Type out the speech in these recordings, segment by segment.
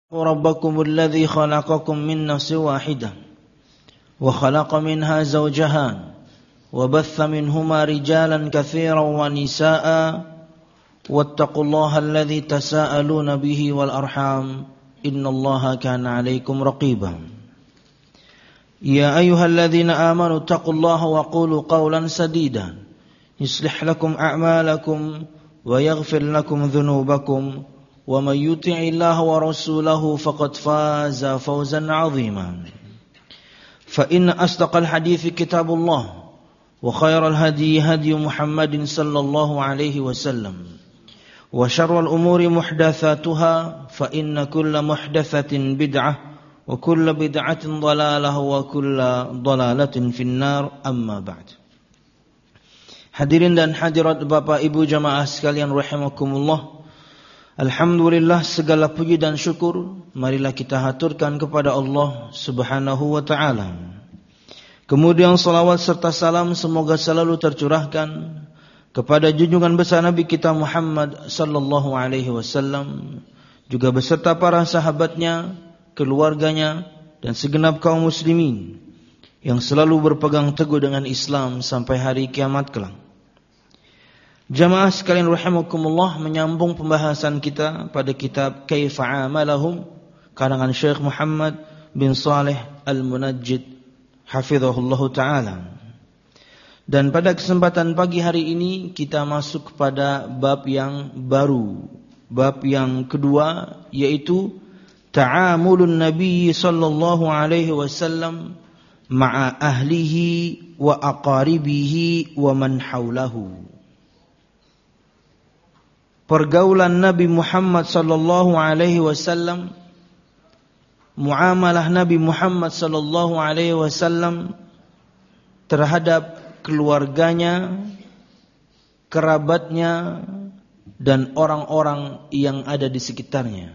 ربكم الذي خلقكم من نفس واحدة وخلق منها زوجها وبث منهما رجالا كثيرا ونساء واتقوا الله الذي تساءلون به والأرحام إن الله كان عليكم رقيبا يا أيها الذين آمنوا اتقوا الله وقولوا قولا سديدا يصلح لكم أعمالكم ويغفر لكم ذنوبكم ومن يطع الله ورسوله فقد فاز فوزا عظيما فإن أصدق الحديث كتاب الله وخير الهدي هدي محمد صلى الله عليه وسلم وشر الأمور محدثاتها فإن كل محدثة بدعة وكل بدعة ضلالة وكل ضلالة في النار أما بعد. Hadirin dan hadirat Bapak Ibu jamaah sekalian rahimakumullah. Alhamdulillah, segala puji dan syukur marilah kita haturkan kepada Allah Subhanahu wa ta'ala. Kemudian salawat serta salam semoga selalu tercurahkan kepada junjungan besar Nabi kita Muhammad sallallahu alaihi wasallam, juga beserta para sahabatnya, keluarganya dan segenap kaum muslimin yang selalu berpegang teguh dengan Islam sampai hari kiamat kelak. Jamaah sekalian rahimakumullah, menyambung pembahasan kita pada kitab Kaifa Amalahum karangan Syekh Muhammad bin Saleh Al-Munajjid hafizahullah ta'ala. Dan pada kesempatan pagi hari ini kita masuk kepada bab yang baru, bab yang kedua, yaitu ta'amulun Nabi sallallahu alaihi wasallam ma'a ahlihi wa aqaribihi wa man haulahu. Pergaulan Nabi Muhammad sallallahu alaihi wasallam, muamalah Nabi Muhammad sallallahu alaihi wasallam terhadap keluarganya, kerabatnya dan orang-orang yang ada di sekitarnya.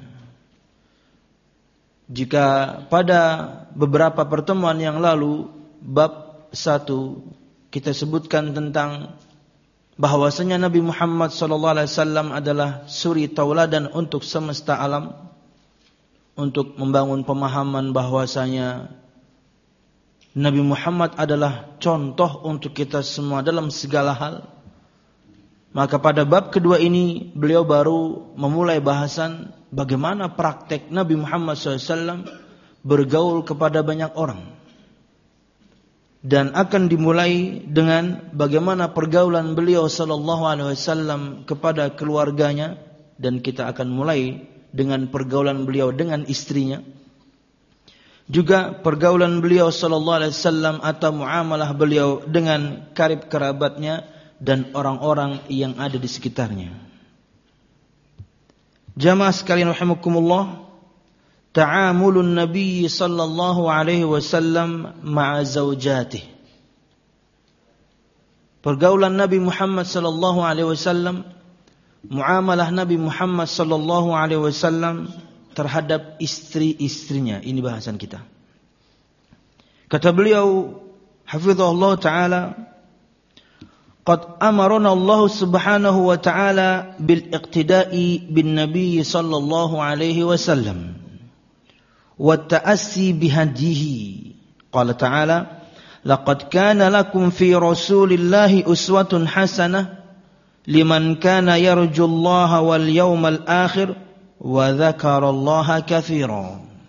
Jika pada beberapa pertemuan yang lalu bab 1 kita sebutkan tentang bahwasanya Nabi Muhammad SAW adalah suri tauladan untuk semesta alam, untuk membangun pemahaman bahwasanya Nabi Muhammad adalah contoh untuk kita semua dalam segala hal. Maka pada bab kedua ini beliau baru memulai bahasan bagaimana praktek Nabi Muhammad SAW bergaul kepada banyak orang. Dan akan dimulai dengan bagaimana pergaulan beliau sallallahu alaihi wasallam kepada keluarganya, dan kita akan mulai dengan pergaulan beliau dengan istrinya. Juga pergaulan beliau sallallahu alaihi wasallam atau muamalah beliau dengan karib kerabatnya dan orang-orang yang ada di sekitarnya. Jamaah sekalian rahimakumullah, ta'amulun Nabi sallallahu alaihi wasallam ma'a zaujatih. Pergaulan Nabi Muhammad sallallahu alaihi wasallam, muamalah Nabi Muhammad sallallahu alaihi wasallam terhadap istri-istrinya. Ini bahasan kita. Kata beliau hafizahullah ta'ala, qad amarana Allah subhanahu wa ta'ala bil iqtida'i bin Nabi sallallahu alaihi wasallam والتأسي بهديه. قال تعالى لقد كان لكم في رسول الله أسوة حسنة لمن كان يرجو الله واليوم الآخر وذكر الله كثيرا.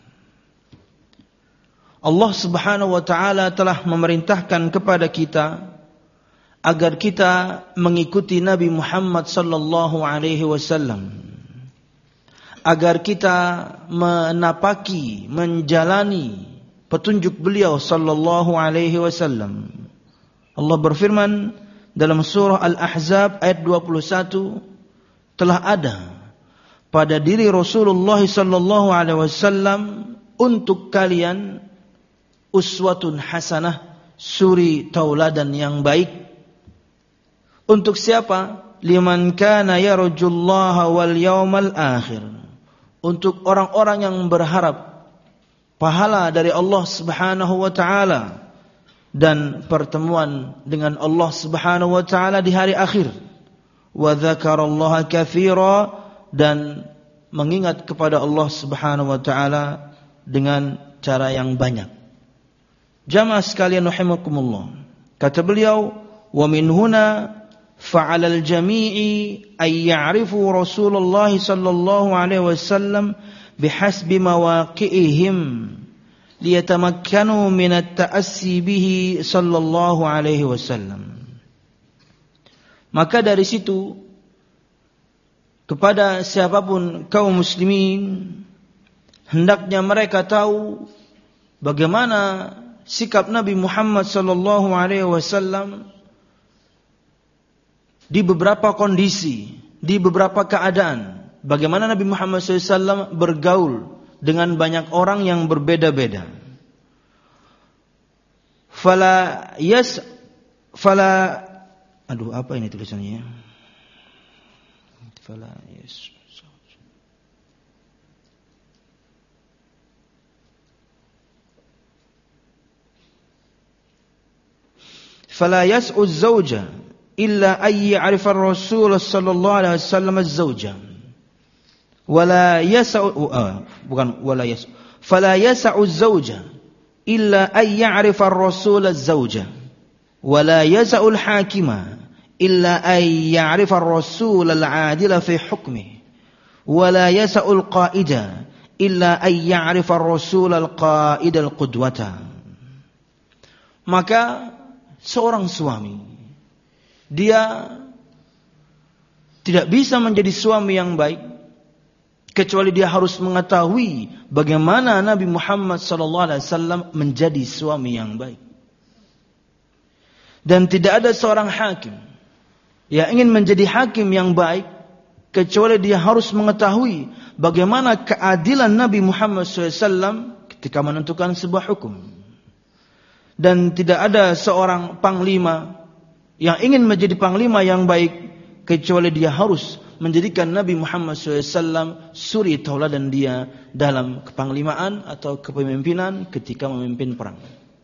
Allah subhanahu wa ta'ala telah memerintahkan kepada kita agar kita mengikuti Nabi Muhammad sallallahu alaihi wasallam, agar kita menapaki, menjalani petunjuk beliau sallallahu alaihi wasallam. Allah berfirman dalam surah Al-Ahzab ayat 21, telah ada pada diri Rasulullah sallallahu alaihi wasallam untuk kalian uswatun hasanah, suri tauladan yang baik. Untuk siapa? Liman kana yarjullaha wal yawmal akhir. Untuk orang-orang yang berharap pahala dari Allah subhanahu wa ta'ala dan pertemuan dengan Allah subhanahu wa ta'ala di hari akhir. Wa dzakarallaha katsira, dan mengingat kepada Allah Subhanahu wa taala dengan cara yang banyak. Jamaah sekalian rahimakumullah. Kata beliau, wa min huna fa'ala al-jami'i ay ya'rifu Rasulullah sallallahu alaihi wasallam bihasbi mawaqi'ihim liyatamakkanu min at-ta'assi bihi sallallahu alaihi wasallam. Maka dari situ kepada siapapun kaum muslimin hendaknya mereka tahu bagaimana sikap Nabi Muhammad sallallahu alaihi wasallam di beberapa kondisi, di beberapa keadaan. Bagaimana Nabi Muhammad SAW bergaul dengan banyak orang yang berbeda-beda. Apa ini tulisannya? Fala yas'u az-zawja illa ay ya'rifa ar-rasul sallallahu alaihi wasallam az-zawja wala yas'u fala yas'u az-zawja illa ay ya'rifa ar-rasul az-zawja wala yas'u al-hakima illa ay ya'rifa ar-rasul al-'adila fi hukmihi wala yas'u al-qa'ida illa ay ya'rifa ar-rasul al-qa'ida al-qudwata. Maka seorang suami, dia tidak bisa menjadi suami yang baik kecuali dia harus mengetahui bagaimana Nabi Muhammad SAW menjadi suami yang baik. Dan tidak ada seorang hakim yang ingin menjadi hakim yang baik kecuali dia harus mengetahui bagaimana keadilan Nabi Muhammad SAW ketika menentukan sebuah hukum. Dan tidak ada seorang panglima yang ingin menjadi panglima yang baik kecuali dia harus menjadikan Nabi Muhammad SAW suri tauladan dia dalam kepanglimaan atau kepemimpinan ketika memimpin perang.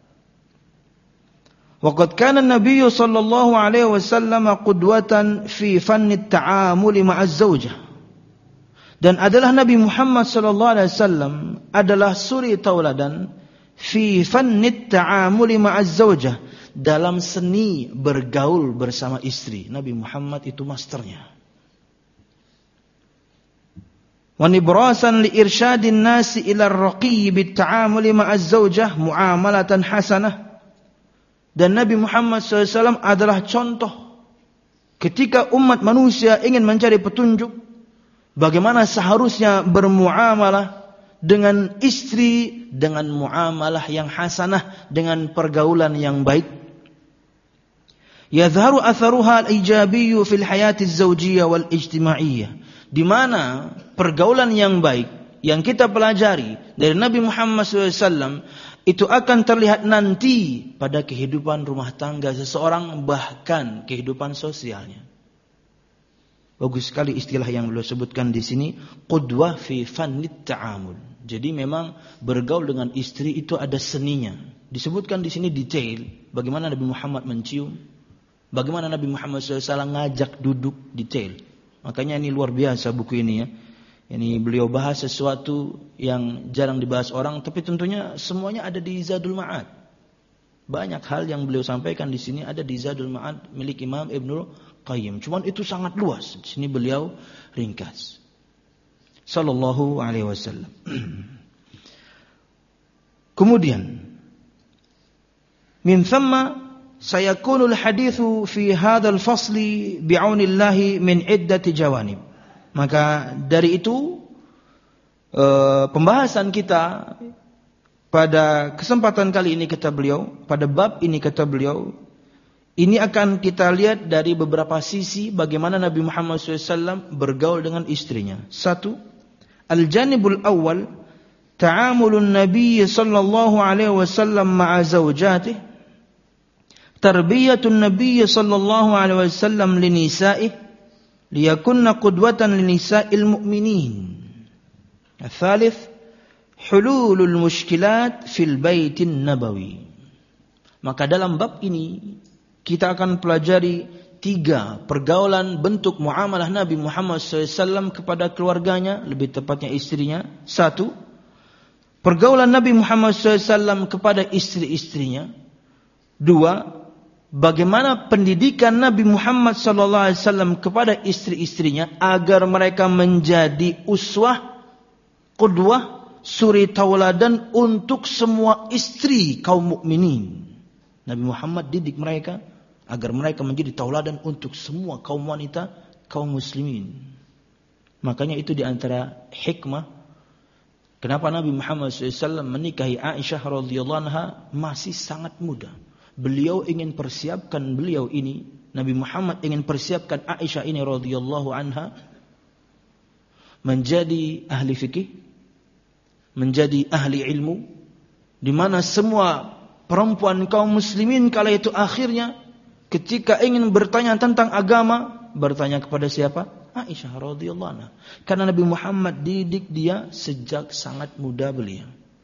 Waqad kana an-nabiy sallallahu alaihi wasallam qudwatan fi fanni at-ta'amul ma'az zawjah. Dan adalah Nabi Muhammad sallallahu alaihi wasallam adalah suri tauladan fi fanni at-ta'amul ma'az zawjah, dalam seni bergaul bersama istri. Nabi Muhammad itu masternya. Wa nibrasan li irsyadin nasi ila ar-raqi bit-ta'amul ma'az zawjah muamalatan hasanah. Dan Nabi Muhammad SAW adalah contoh ketika umat manusia ingin mencari petunjuk bagaimana seharusnya bermuamalah dengan istri dengan muamalah yang hasanah, dengan pergaulan yang baik. Yadhharu atharuha al-ijabiyyu fil hayati az-zawjiyyah wal ijtima'iyyah, di mana pergaulan yang baik yang kita pelajari dari Nabi Muhammad SAW itu akan terlihat nanti pada kehidupan rumah tangga seseorang, bahkan kehidupan sosialnya. Bagus sekali istilah yang beliau sebutkan di sini, qudwah fi fannit ta'amul. Jadi memang bergaul dengan istri itu ada seninya. Disebutkan di sini detail bagaimana Nabi Muhammad mencium, bagaimana Nabi Muhammad SAW ngajak duduk, detail. Makanya ini luar biasa buku ini ya. Ini beliau bahas sesuatu yang jarang dibahas orang, tapi tentunya semuanya ada di Zadul Ma'ad. Banyak hal yang beliau sampaikan di sini ada di Zadul Ma'ad milik Imam Ibnul Qayyim. Cuman itu sangat luas. Di sini beliau ringkas. Sallallahu alaihi wasallam. Kemudian min thamma sayakunul hadithu fi hadzal fasli bi'aunillahi min iddati jawanib. Maka dari itu pembahasan kita pada kesempatan kali ini kata beliau, pada bab ini kata beliau, ini akan kita lihat dari beberapa sisi bagaimana Nabi Muhammad SAW bergaul dengan istrinya. Satu, al-janibul awal, ta'amulun Nabi sallallahu alaihi wasallam ma'a zawjatih, tarbiyatun Nabi sallallahu alaihi wasallam li nisa'ih, liyakunna qudwatan linisa'il mu'minin. Al-thalith, hululul mushkilat fil baitin nabawi. Maka dalam bab ini kita akan pelajari 3 pergaulan bentuk muamalah Nabi Muhammad SAW kepada keluarganya, lebih tepatnya istrinya. 1. Pergaulan Nabi Muhammad SAW kepada istri-istrinya. 2. Bagaimana pendidikan Nabi Muhammad SAW kepada istri-istrinya agar mereka menjadi uswah, qudwah, suri tauladan untuk semua istri kaum mukminin. Nabi Muhammad didik mereka agar mereka menjadi tauladan untuk semua kaum wanita, kaum muslimin. Makanya itu di antara hikmah kenapa Nabi Muhammad SAW menikahi Aisyah radhiyallahu anha masih sangat muda. Beliau ingin persiapkan beliau ini, Nabi Muhammad ingin persiapkan Aisyah ini radhiyallahu anha menjadi ahli fikih, menjadi ahli ilmu, di mana semua perempuan kaum muslimin kala itu akhirnya ketika ingin bertanya tentang agama, bertanya kepada siapa? Aisyah radhiyallahu anha. Karena Nabi Muhammad didik dia sejak sangat muda beliau.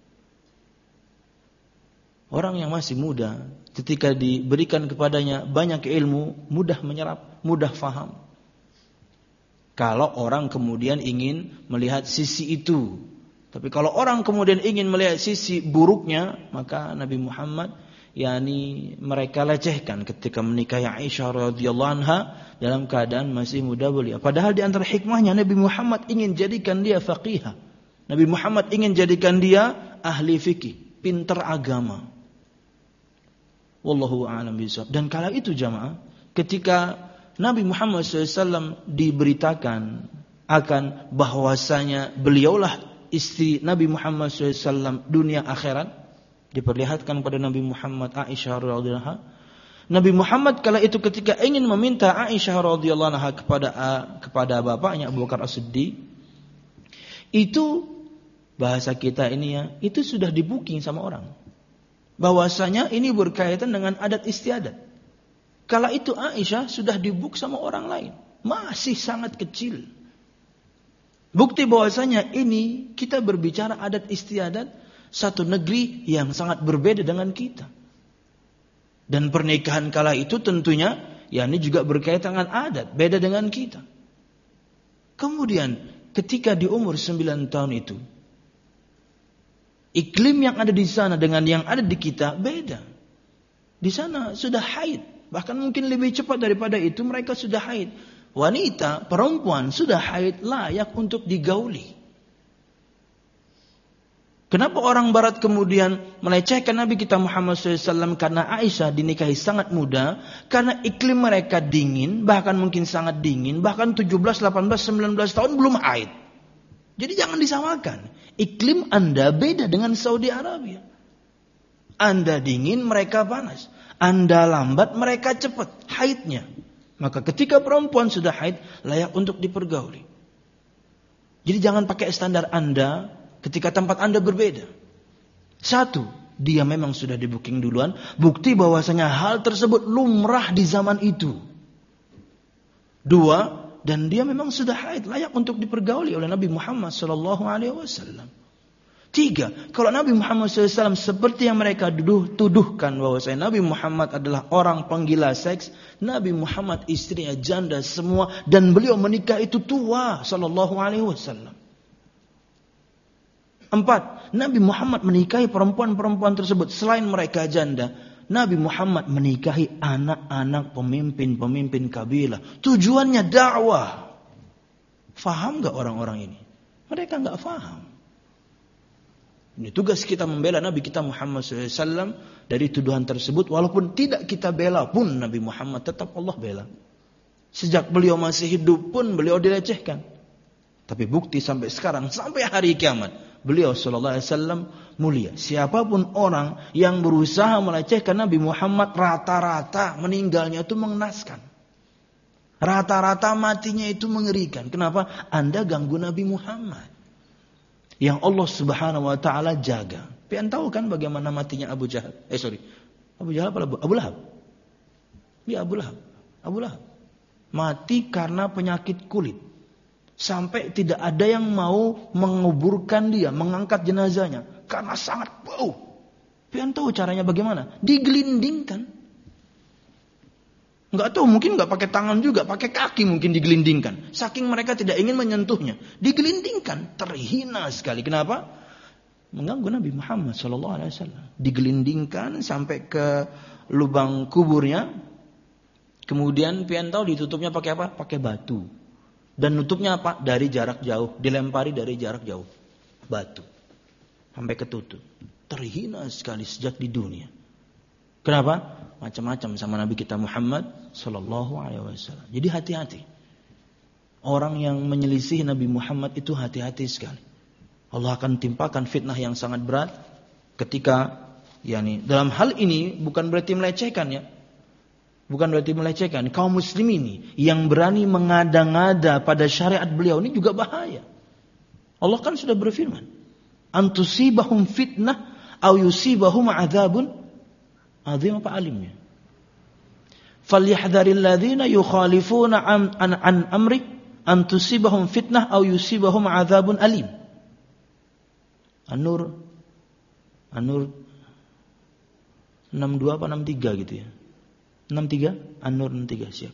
Orang yang masih muda, ketika diberikan kepadanya banyak ilmu, mudah menyerap, mudah faham. Kalau orang kemudian ingin melihat sisi itu. Tapi kalau orang kemudian ingin melihat sisi buruknya, maka Nabi Muhammad mereka lecehkan ketika menikahi Aisyah radhiyallahu anha dalam keadaan masih muda belia. Padahal di antara hikmahnya Nabi Muhammad ingin jadikan dia faqihah. Nabi Muhammad ingin jadikan dia ahli fikih, pintar agama. Wallahu a'lam bishawab. Dan kala itu jamaah, ketika Nabi Muhammad SAW diberitakan akan bahwasanya beliaulah istri Nabi Muhammad SAW dunia akhirat, diperlihatkan pada Nabi Muhammad Aisyah radhiyallahu anha. Nabi Muhammad kala itu ketika ingin meminta Aisyah radhiyallahu anha kepada bapaknya Abu Bakar As-Siddiq, itu bahasa kita ini itu sudah di-booking sama orang. Bahwasanya ini berkaitan dengan adat istiadat. Kala itu Aisyah sudah di-book sama orang lain, masih sangat kecil. Bukti bahwasanya ini kita berbicara adat istiadat satu negeri yang sangat berbeda dengan kita. Dan pernikahan kala itu tentunya ini juga berkaitan dengan adat, beda dengan kita. Kemudian ketika di umur 9 tahun itu, iklim yang ada di sana dengan yang ada di kita beda. Di sana sudah haid, bahkan mungkin lebih cepat daripada itu mereka sudah haid. Wanita, perempuan sudah haid layak untuk digauli. Kenapa orang barat kemudian melecehkan Nabi kita Muhammad SAW karena Aisyah dinikahi sangat muda? Karena iklim mereka dingin, bahkan mungkin sangat dingin, bahkan 17, 18, 19 tahun belum haid. Jadi jangan disamakan. Iklim Anda beda dengan Saudi Arabia. Anda dingin, mereka panas. Anda lambat, mereka cepat haidnya. Maka ketika perempuan sudah haid, layak untuk dipergauli. Jadi jangan pakai standar Anda ketika tempat Anda berbeda. 1, dia memang sudah di booking duluan. Bukti bahwasanya hal tersebut lumrah di zaman itu. 2, dan dia memang sudah haid, layak untuk dipergauli oleh Nabi Muhammad SAW. 3, kalau Nabi Muhammad SAW seperti yang mereka tuduhkan bahwasanya Nabi Muhammad adalah orang penggila seks, Nabi Muhammad istrinya janda semua, dan beliau menikah itu tua SAW. 4, Nabi Muhammad menikahi perempuan-perempuan tersebut selain mereka janda. Nabi Muhammad menikahi anak-anak pemimpin-pemimpin kabilah. Tujuannya dakwah. Faham gak orang-orang ini? Mereka gak faham. Ini tugas kita membela Nabi kita Muhammad SAW dari tuduhan tersebut. Walaupun tidak kita bela pun Nabi Muhammad tetap Allah bela. Sejak beliau masih hidup pun beliau dilecehkan. Tapi bukti sampai sekarang, sampai hari kiamat, beliau SAW mulia. Siapapun orang yang berusaha melecehkan Nabi Muhammad, rata-rata meninggalnya itu mengenaskan. Rata-rata matinya itu mengerikan. Kenapa? Anda ganggu Nabi Muhammad yang Allah Subhanahu wa taala jaga. Pian tahu kan bagaimana matinya Abu Jahal? Abu Jahal apa Abu Lahab? Ya Abu Lahab. Abu Lahab mati karena penyakit kulit. Sampai tidak ada yang mau menguburkan dia, mengangkat jenazahnya karena sangat bau. Pian tahu caranya bagaimana? Digelindingkan. Enggak tahu, mungkin enggak pakai tangan juga, pakai kaki mungkin digelindingkan. Saking mereka tidak ingin menyentuhnya, digelindingkan, terhina sekali. Kenapa? Mengganggu Nabi Muhammad SAW. Digelindingkan sampai ke lubang kuburnya. Kemudian pian tahu ditutupnya pakai apa? Pakai batu. Dan nutupnya apa? Dari jarak jauh, dilempari dari jarak jauh. Batu. Sampai ketutup. Terhina sekali sejak di dunia. Kenapa? Macam-macam sama Nabi kita Muhammad sallallahu alaihi wasallam. Jadi hati-hati. Orang yang menyelisih Nabi Muhammad itu hati-hati sekali. Allah akan timpakan fitnah yang sangat berat ketika dalam hal ini bukan berarti melecehkan ya. Bukan berarti melecehkan. Kaum muslimin ini yang berani mengada-ngada pada syariat beliau ini juga bahaya. Allah kan sudah berfirman, "Antusibahum fitnah aw yusibahum adzabun azim." Apa alimnya? "Falyahdharil ladzina yukhalifuna an amri an tusibahum fitnah aw yusibahum adzabun alim." An-Nur 62 apa 63 gitu ya. 63? An-Nur 63 siap.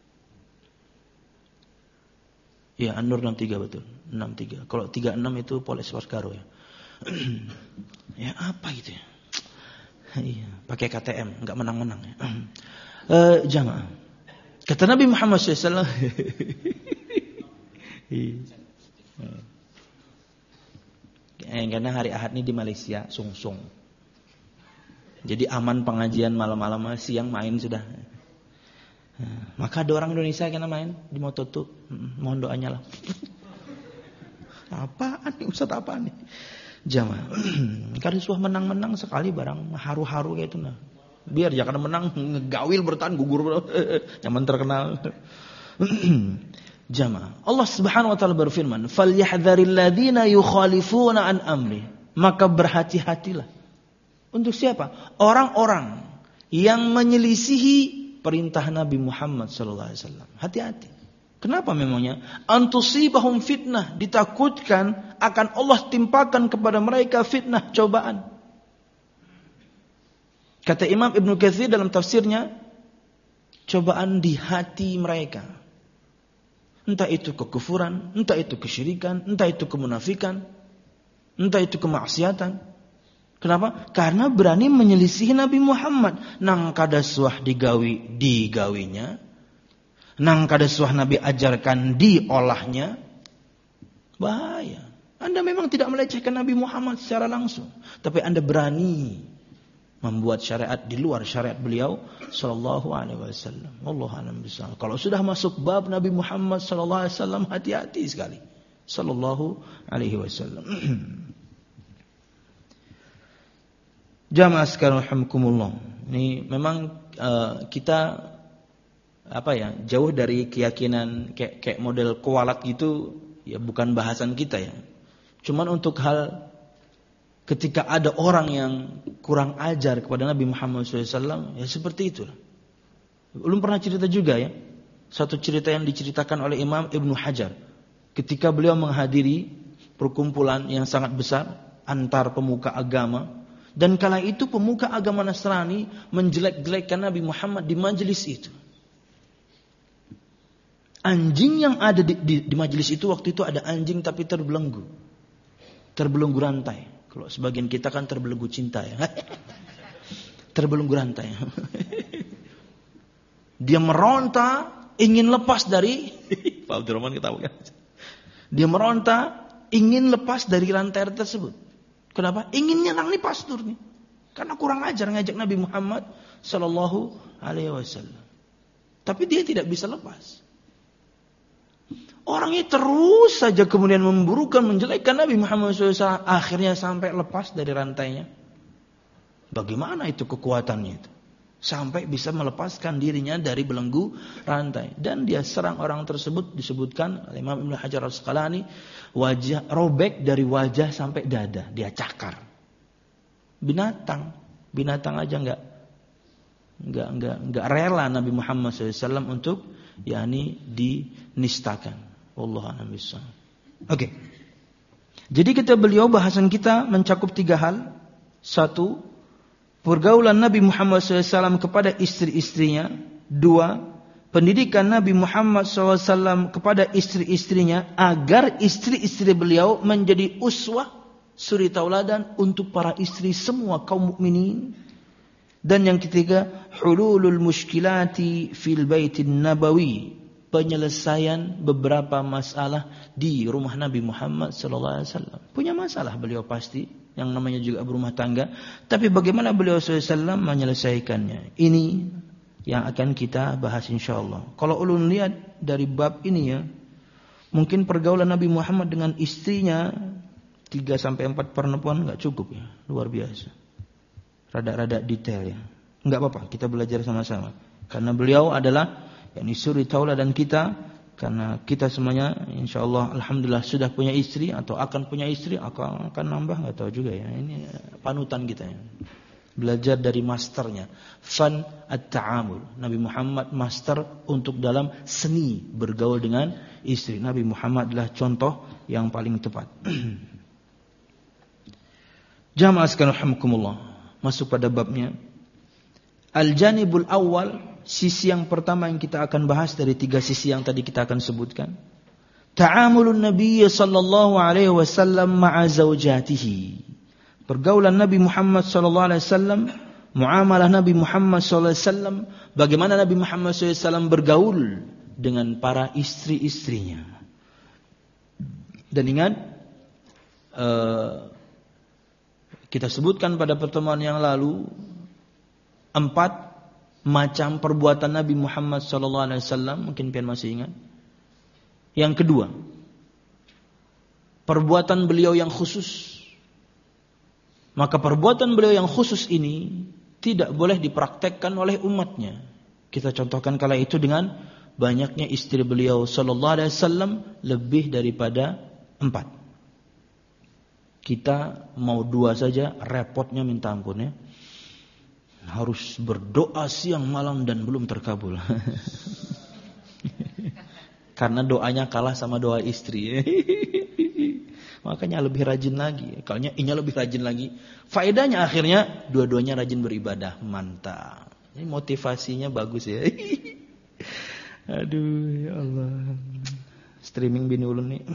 Ya, An-Nur 63 betul. 63. Kalau 36 itu Polres Wasgaro ya. Ya apa gitu ya? Iya, pakai KTM, enggak menang-menang ya. Jamaah. Kata Nabi Muhammad SAW. Karena hari Ahad ini di Malaysia, sungsung. Jadi aman pengajian malam-malam, siang main sudah. Maka ada orang Indonesia kena main di Mototu. Mohon doanya lah. Apaan nih Ustaz, apaan nih? Jamaah. Karena suah menang-menang sekali barang haru-haru kayak itu nah. Biar jangan menang ngegawil bertahan gugur nyaman terkenal. Jamaah. Allah Subhanahu wa taala berfirman, "Falyahdharil ladzina yukhalifuna an amri." Maka berhati-hatilah. Untuk siapa? Orang-orang yang menyelisihi perintah Nabi Muhammad sallallahu alaihi wasallam. Hati-hati. Kenapa memangnya? Antusibahum fitnah, ditakutkan akan Allah timpakan kepada mereka fitnah, cobaan. Kata Imam Ibnu Katsir dalam tafsirnya, cobaan di hati mereka. Entah itu kekufuran, entah itu kesyirikan, entah itu kemunafikan, entah itu kemaksiatan. Kenapa? Karena berani menyelisihi Nabi Muhammad. Nang kada suah digawinya. Nang kada suah Nabi ajarkan diolahnya. Bahaya. Anda memang tidak melecehkan Nabi Muhammad secara langsung, tapi Anda berani membuat syariat di luar syariat beliau sallallahu alaihi wasallam. Wallahu a'lam bishawab. Kalau sudah masuk bab Nabi Muhammad sallallahu alaihi wasallam, hati-hati sekali. Sallallahu alaihi wasallam. Jamaah sekalian rahimakumullah. Ini memang kita jauh dari keyakinan kayak model kualat gitu, ya bukan bahasan kita ya. Cuman untuk hal ketika ada orang yang kurang ajar kepada Nabi Muhammad SAW, ya seperti itulah. Belum pernah cerita juga ya. Satu cerita yang diceritakan oleh Imam Ibnu Hajar. Ketika beliau menghadiri perkumpulan yang sangat besar antar pemuka agama. Dan kala itu pemuka agama Nasrani menjelek-jelekkan Nabi Muhammad di majelis itu. Anjing yang ada di majelis itu waktu itu ada anjing tapi terbelenggu. Terbelenggu rantai. Kalau sebagian kita kan terbelenggu cinta ya. Terbelenggu rantai. Dia meronta ingin lepas dari Pak Abdurrahman ketawa kan. Dia meronta ingin lepas dari rantai tersebut. Kenapa? Ingin nyerang nih pastor nih. Karena kurang ajar ngajak Nabi Muhammad sallallahu alaihi wasallam. Tapi dia tidak bisa lepas. Orangnya terus saja kemudian memburukan, menjelekkan Nabi Muhammad SAW. Akhirnya sampai lepas dari rantainya. Bagaimana itu kekuatannya itu? Sampai bisa melepaskan dirinya dari belenggu rantai. Dan dia serang orang tersebut, disebutkan oleh Imam Ibnu Hajar Al-Asqalani, wajah robek dari wajah sampai dada, dia cakar. Binatang aja enggak rela Nabi Muhammad SAW untuk dinistakan. Wallahu a'lam bishawab. Oke. Jadi bahasan kita mencakup 3 hal. 1, pergaulan Nabi Muhammad SAW kepada istri-istrinya. 2, pendidikan Nabi Muhammad SAW kepada istri-istrinya agar istri-istri beliau menjadi uswah, suri tauladan untuk para istri semua kaum mukminin. Dan yang ketiga, hululul mushkilati fil baitin nabawi, penyelesaian beberapa masalah di rumah Nabi Muhammad SAW. Punya masalah beliau pasti, yang namanya juga berumah tangga, tapi bagaimana beliau SAW menyelesaikannya. Ini yang akan kita bahas insyaallah. Kalau ulun lihat dari bab ini ya, mungkin pergaulan Nabi Muhammad dengan istrinya 3-4 perempuan enggak cukup ya, luar biasa. Rada-rada detail ya. Enggak apa-apa, kita belajar sama-sama. Karena beliau adalah yakni suri tauladan kita, karena kita semuanya insyaallah alhamdulillah sudah punya istri atau akan punya istri, akan nambah enggak tahu juga ya. Ini panutan kita ya. Belajar dari masternya, fan at-ta'amul. Nabi Muhammad master untuk dalam seni bergaul dengan istri. Nabi Muhammad adalah contoh yang paling tepat. Jamaah sekalian rahimakumullah, masuk pada babnya. Al-janibul awal, sisi yang pertama yang kita akan bahas dari 3 sisi yang tadi kita akan sebutkan. Ta'amulun Nabi sallallahu alaihi wasallam ma'a zaujatihi. Pergaulan Nabi Muhammad SAW, muamalah Nabi Muhammad SAW, bagaimana Nabi Muhammad SAW bergaul dengan para istri-istrinya. Dan ingat, kita sebutkan pada pertemuan yang lalu 4 macam perbuatan Nabi Muhammad SAW, mungkin pian masih ingat. Yang kedua, perbuatan beliau yang khusus. Maka perbuatan beliau yang khusus ini tidak boleh dipraktekkan oleh umatnya. Kita contohkan kala itu dengan banyaknya istri beliau sallallahu alaihi wasallam, lebih daripada 4. Kita mau 2 saja repotnya minta ampun ya. Harus berdoa siang malam dan belum terkabul. Karena doanya kalah sama doa istri. Makanya lebih rajin lagi. Kalau inya lebih rajin lagi. Faedahnya akhirnya dua-duanya rajin beribadah. Mantap. Ini motivasinya bagus ya. Aduh ya Allah. Streaming bini ulun nih.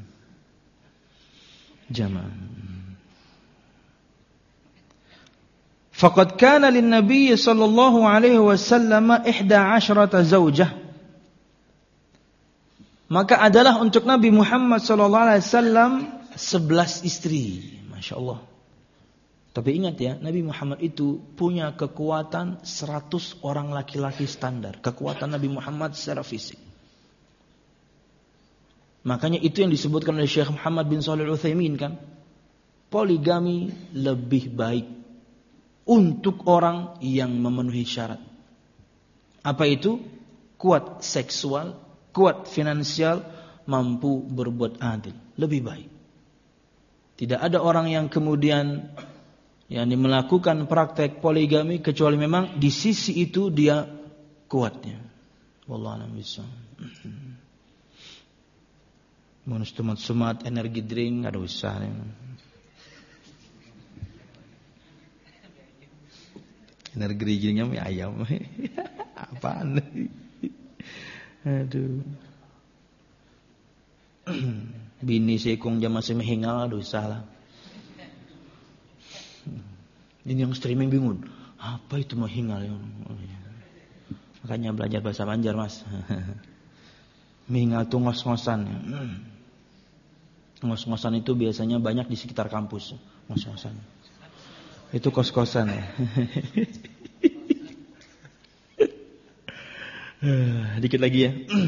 Jamaah. Faqad kana lin Nabi sallallahu alaihi wasallam 11 zaujah. Maka adalah untuk Nabi Muhammad sallallahu alaihi wasallam 11 istri. Masya Allah. Tapi ingat ya, Nabi Muhammad itu punya kekuatan 100 orang laki-laki standar. Kekuatan Nabi Muhammad secara fisik. Makanya itu yang disebutkan oleh Syekh Muhammad bin Shalih Al-Utsaimin kan. Poligami lebih baik untuk orang yang memenuhi syarat. Apa itu? Kuat seksual, kuat finansial, mampu berbuat adil. Lebih baik. Tidak ada orang yang kemudian melakukan praktek poligami kecuali memang di sisi itu dia kuatnya. Wallahu a'lam bishawab. Bonus sumat energi drink ada usah. Energi drinknya mie ayam. Apaan? Aduh. Bini sekong jam masih menghingal, aduh salah. Ini yang streaming bingung. Apa itu menghingal? Makanya belajar bahasa Banjar mas. Menghingal itu ngos-ngosan. Ngos-ngosan itu biasanya banyak di sekitar kampus. Ngos-ngosan. Itu kos-kosan ya. Dikit lagi ya.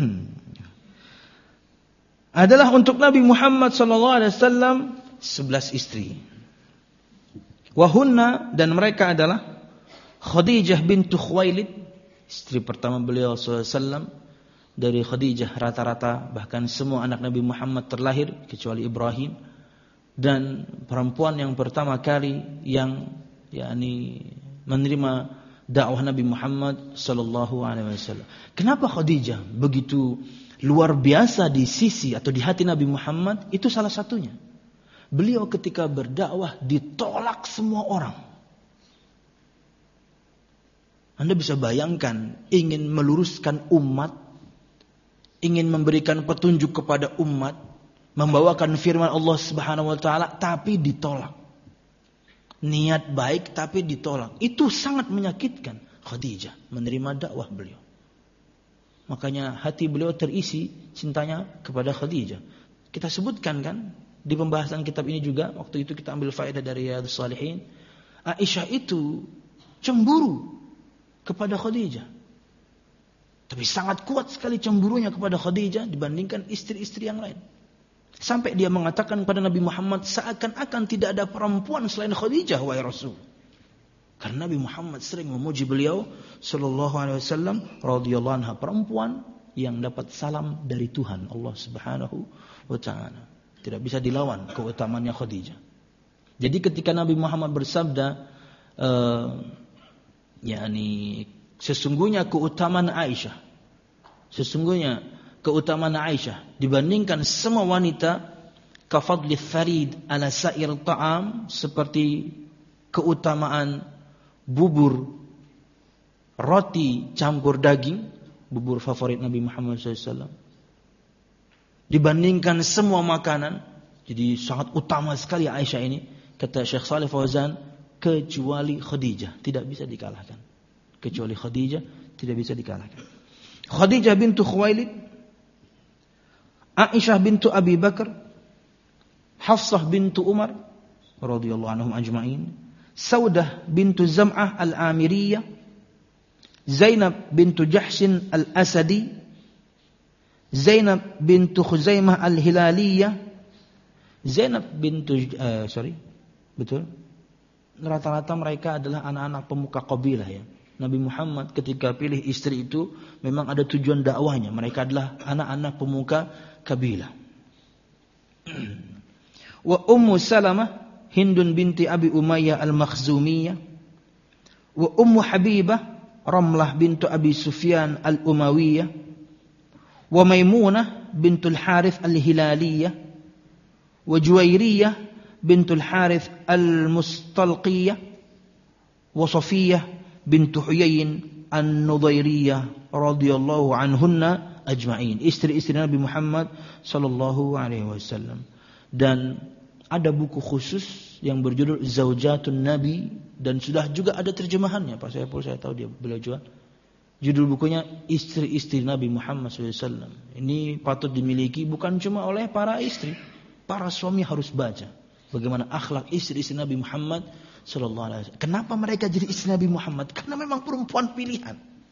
Adalah untuk Nabi Muhammad SAW 11 istri. Wahunna, dan mereka adalah Khadijah bintu Khuwailid, istri pertama beliau SAW. Dari Khadijah rata-rata bahkan semua anak Nabi Muhammad terlahir kecuali Ibrahim. Dan perempuan yang pertama kali yang menerima dakwah Nabi Muhammad SAW. Kenapa Khadijah begitu luar biasa di sisi atau di hati Nabi Muhammad? Itu salah satunya. Beliau ketika berdakwah ditolak semua orang. Anda bisa bayangkan ingin meluruskan umat, ingin memberikan petunjuk kepada umat, membawakan firman Allah Subhanahu wa taala tapi ditolak. Niat baik tapi ditolak. Itu sangat menyakitkan. Khadijah menerima dakwah beliau. Makanya hati beliau terisi cintanya kepada Khadijah. Kita sebutkan kan di pembahasan kitab ini juga, waktu itu kita ambil faedah dari Riyadhus Shalihin, Aisyah itu cemburu kepada Khadijah. Tapi sangat kuat sekali cemburunya kepada Khadijah dibandingkan istri-istri yang lain. Sampai dia mengatakan kepada Nabi Muhammad, seakan-akan tidak ada perempuan selain Khadijah, wahai Rasul. Karena Nabi Muhammad sering memuji beliau sallallahu alaihi wasallam radhiyallahu anha, perempuan yang dapat salam dari Tuhan Allah Subhanahu wa taala. Tidak bisa dilawan keutamaannya Khadijah. Jadi ketika Nabi Muhammad bersabda sesungguhnya keutamaan Aisyah, sesungguhnya keutamaan Aisyah dibandingkan semua wanita, kafadli farid ala sa'ir ta'am, seperti keutamaan bubur roti campur daging, bubur favorit Nabi Muhammad SAW, dibandingkan semua makanan. Jadi sangat utama sekali Aisyah ini, kata Syekh Shalih Fauzan, kecuali Khadijah tidak bisa dikalahkan. Kecuali Khadijah tidak bisa dikalahkan. Khadijah bintu Khuwailid, Aisyah bintu Abi Bakar, Hafsah bintu Umar radhiyallahu anhum ajma'in, Saudah bintu Zam'ah al-Amiriyah, Zainab bintu Jahshin al-Asadi, Zainab bintu Khuzaimah al-Hilaliyah, Zainab bintu betul. Rata-rata mereka adalah anak-anak pemuka kabilah ya. Nabi Muhammad ketika pilih istri itu memang ada tujuan dakwahnya. Mereka adalah anak-anak pemuka kabilah. Wa Ummu Salamah Hindun binti Abi Umayyah al-Makhzumiyah, wa Ummu Habibah Ramlah bintu Abi Sufyan al-Umayyah, wa Maimunah bintul Harith al-Hilaliyah, wa Juwairiyah bintul Harith al-Mustalqiyah, wa Safiyah bintu Huyayin an-Nudairiyah radhiyallahu anhunna ajma'in. Istri-istri Nabi Muhammad sallallahu alaihi wasallam. Dan ada buku khusus yang berjudul Zaujatun Nabi, dan sudah juga ada terjemahannya. Pak Saiful saya tahu beliau jual. Judul bukunya Istri-istri Nabi Muhammad SAW. Ini patut dimiliki bukan cuma oleh para istri, para suami harus baca bagaimana akhlak istri-istri Nabi Muhammad SAW. Kenapa mereka jadi istri Nabi Muhammad? Karena memang perempuan pilihan.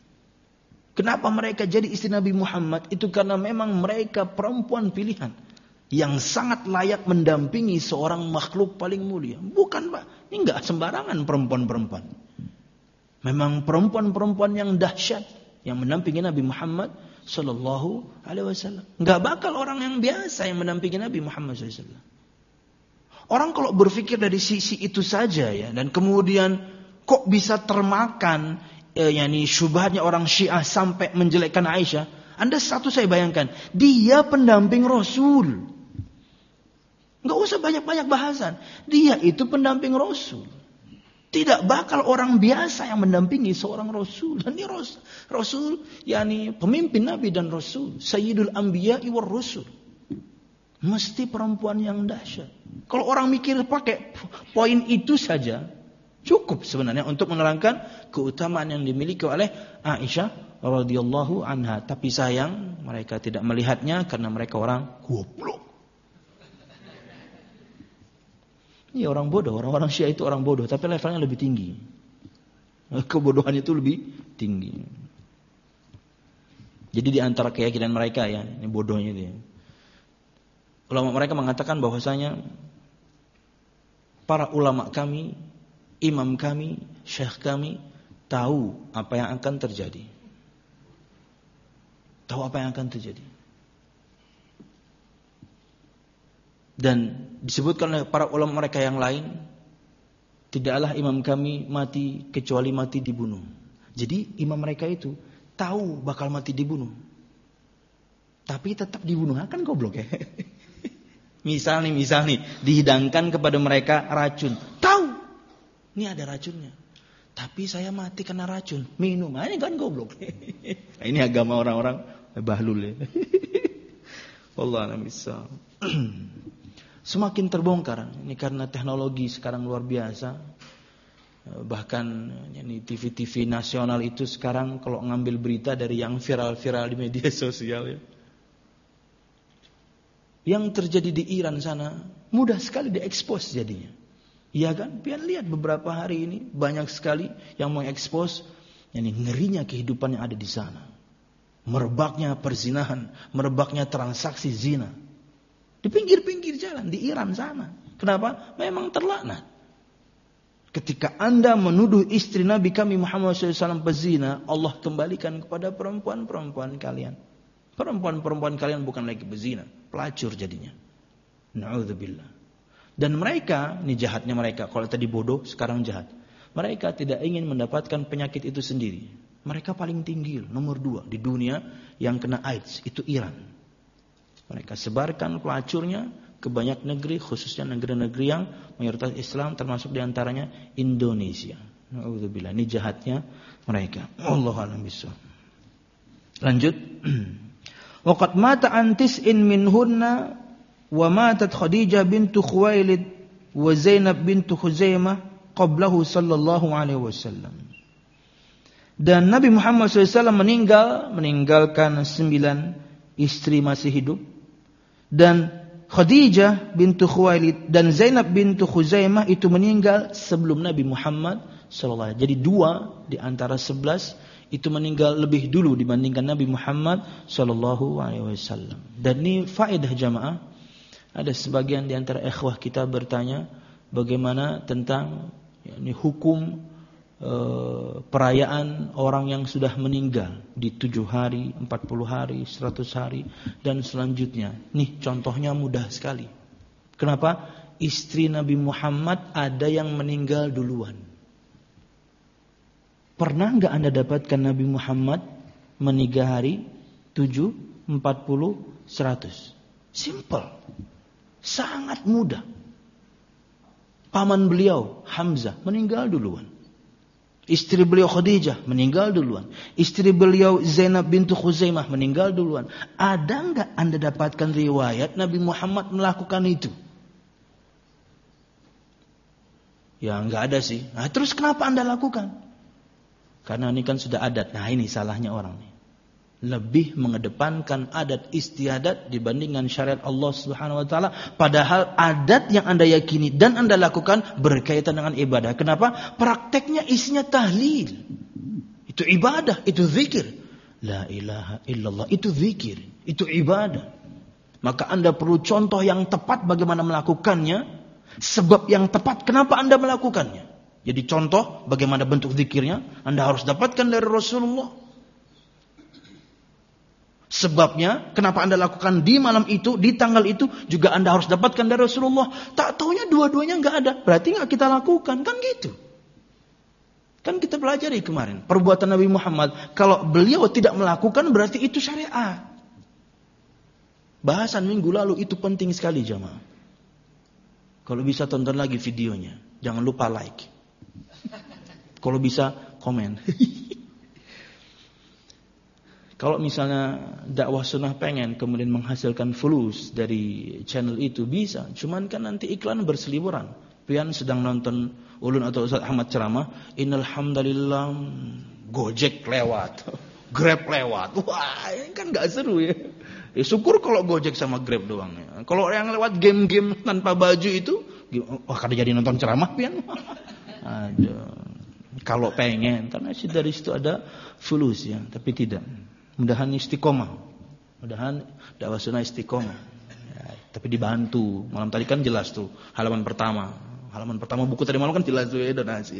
Kenapa mereka jadi istri Nabi Muhammad? Itu karena memang mereka perempuan pilihan yang sangat layak mendampingi seorang makhluk paling mulia. Bukan Pak, ini enggak sembarangan perempuan-perempuan. Memang perempuan-perempuan yang dahsyat yang mendampingi Nabi Muhammad sallallahu alaihi wasallam. Enggak bakal orang yang biasa yang mendampingi Nabi Muhammad sallallahu alaihi wasallam. Orang kalau berpikir dari sisi itu saja ya, dan kemudian kok bisa termakan syubhatnya orang Syiah sampai menjelekkan Aisyah. Anda satu saya bayangkan, dia pendamping Rasul. Enggak usah banyak-banyak bahasan. Dia itu pendamping Rasul. Tidak bakal orang biasa yang mendampingi seorang Rasul. Dan dia Rasul, pemimpin Nabi dan Rasul. Sayyidul Anbiya'i war Rasul. Mesti perempuan yang dahsyat. Kalau orang mikir pakai poin itu saja, cukup sebenarnya untuk menerangkan keutamaan yang dimiliki oleh Aisyah radhiyallahu anha. Tapi sayang mereka tidak melihatnya karena mereka orang goblok. Ini orang bodoh, orang-orang Syiah itu orang bodoh, tapi levelnya lebih tinggi. Kebodohan itu lebih tinggi. Jadi di antara keyakinan mereka ya, ini bodohnya dia. Ulama mereka mengatakan bahwasanya para ulama kami, imam kami, syekh kami tahu apa yang akan terjadi. Tahu apa yang akan terjadi. Dan disebutkan oleh para ulama mereka yang lain, tidaklah imam kami mati kecuali mati dibunuh. Jadi imam mereka itu tahu bakal mati dibunuh, tapi tetap dibunuh. Kan goblok ya. Misal nih dihidangkan kepada mereka racun, tahu ini ada racunnya, Tapi saya mati kena racun. Minum. Ini kan goblok. Ini agama orang-orang bahlul ya. Wallahu a'lam bishawab. Semakin terbongkar. Ini karena teknologi sekarang luar biasa. Bahkan ini TV-TV nasional itu sekarang kalau ngambil berita dari yang viral-viral di media sosial ya. Yang terjadi di Iran sana mudah sekali diekspos jadinya. Iya kan? Pian lihat beberapa hari ini banyak sekali yang mengekspos yani ngerinya kehidupan yang ada di sana. Merebaknya perzinahan, merebaknya transaksi zina. Di pinggir-pinggir jalan di Iran sana. Kenapa? Memang terlaknat. Ketika Anda menuduh istri Nabi kami Muhammad SAW pezina, Allah kembalikan kepada perempuan-perempuan kalian. Perempuan-perempuan kalian bukan lagi pezina, pelacur jadinya. Na'udzubillah. Dan mereka, ini jahatnya mereka. Kalau tadi bodoh, sekarang jahat. Mereka tidak ingin mendapatkan penyakit itu sendiri. Mereka paling tinggi, nomor 2 di dunia yang kena AIDS, itu Iran. Mereka sebarkan pelacurnya ke banyak negeri, khususnya negeri-negeri yang mayoritas Islam, termasuk diantaranya Indonesia. Na'udzubillah, ini jahatnya mereka. Wallahu a'lam bishawab. Lanjut. Waqad mata an tis'in minhunna wa matat Khadijah bintu Khuwailid wa Zainab bintu Khuzaimah qablahu sallallahu alaihi wasallam. Dan Nabi Muhammad SAW meninggalkan 9 istri masih hidup, dan Khadijah bintu Khuwailid dan Zainab bintu Khuzaimah itu meninggal sebelum Nabi Muhammad SAW. Jadi 2 di antara 11 itu meninggal lebih dulu dibandingkan Nabi Muhammad SAW. Dan ini faedah jamaah. Ada sebagian di antara ikhwah kita bertanya bagaimana tentang hukum perayaan orang yang sudah meninggal di 7 hari, 40 hari, 100 hari dan selanjutnya. Nih contohnya mudah sekali. Kenapa? Istri Nabi Muhammad ada yang meninggal duluan. Pernah enggak Anda dapatkan Nabi Muhammad meninggal hari 7, 40, 100? Simple. Sangat mudah. Paman beliau Hamzah meninggal duluan. Istri beliau Khadijah meninggal duluan. Istri beliau Zainab bintu Khuzaimah meninggal duluan. Ada enggak Anda dapatkan riwayat Nabi Muhammad melakukan itu? Ya enggak ada sih. Nah, terus kenapa Anda lakukan? Karena ini kan sudah adat. Nah, ini salahnya orang nih. Lebih mengedepankan adat istiadat dibandingkan syariat Allah Subhanahu wa taala, padahal adat yang Anda yakini dan Anda lakukan berkaitan dengan ibadah. Kenapa? Prakteknya isinya tahlil. Itu ibadah, itu zikir. La ilaha illallah, itu zikir, itu ibadah. Maka Anda perlu contoh yang tepat bagaimana melakukannya, sebab yang tepat kenapa Anda melakukannya. Jadi contoh bagaimana bentuk zikirnya Anda harus dapatkan dari Rasulullah. Sebabnya, kenapa Anda lakukan di malam itu, di tanggal itu, juga Anda harus dapatkan dari Rasulullah. Tak taunya dua-duanya enggak ada. Berarti enggak kita lakukan. Kan gitu. Kan kita pelajari kemarin. Perbuatan Nabi Muhammad. Kalau beliau tidak melakukan, berarti itu syariat. Bahasan minggu lalu itu penting sekali jamaah. Kalau bisa tonton lagi videonya. Jangan lupa like. Kalau bisa komen. Kalau misalnya dakwah sunnah pengen kemudian menghasilkan fulus dari channel itu bisa. Cuman kan nanti iklan berseliweran. Pian sedang nonton ulun atau Ustaz Ahmad ceramah. Innal hamdalillah Gojek lewat. Grab lewat. Wah ini kan gak seru ya. Syukur kalau Gojek sama Grab doang ya. Kalau yang lewat game-game tanpa baju itu. Wah kada jadi nonton ceramah pian. Aduh. Kalau pengen. Karena dari situ ada fulus ya. Tapi tidak. Mudahan istiqomah. Mudahan dakwah sunnah istiqomah. Ya, tapi dibantu. Malam tadi kan jelas tuh. Halaman pertama buku tadi malam kan jelas tuh ya donasi.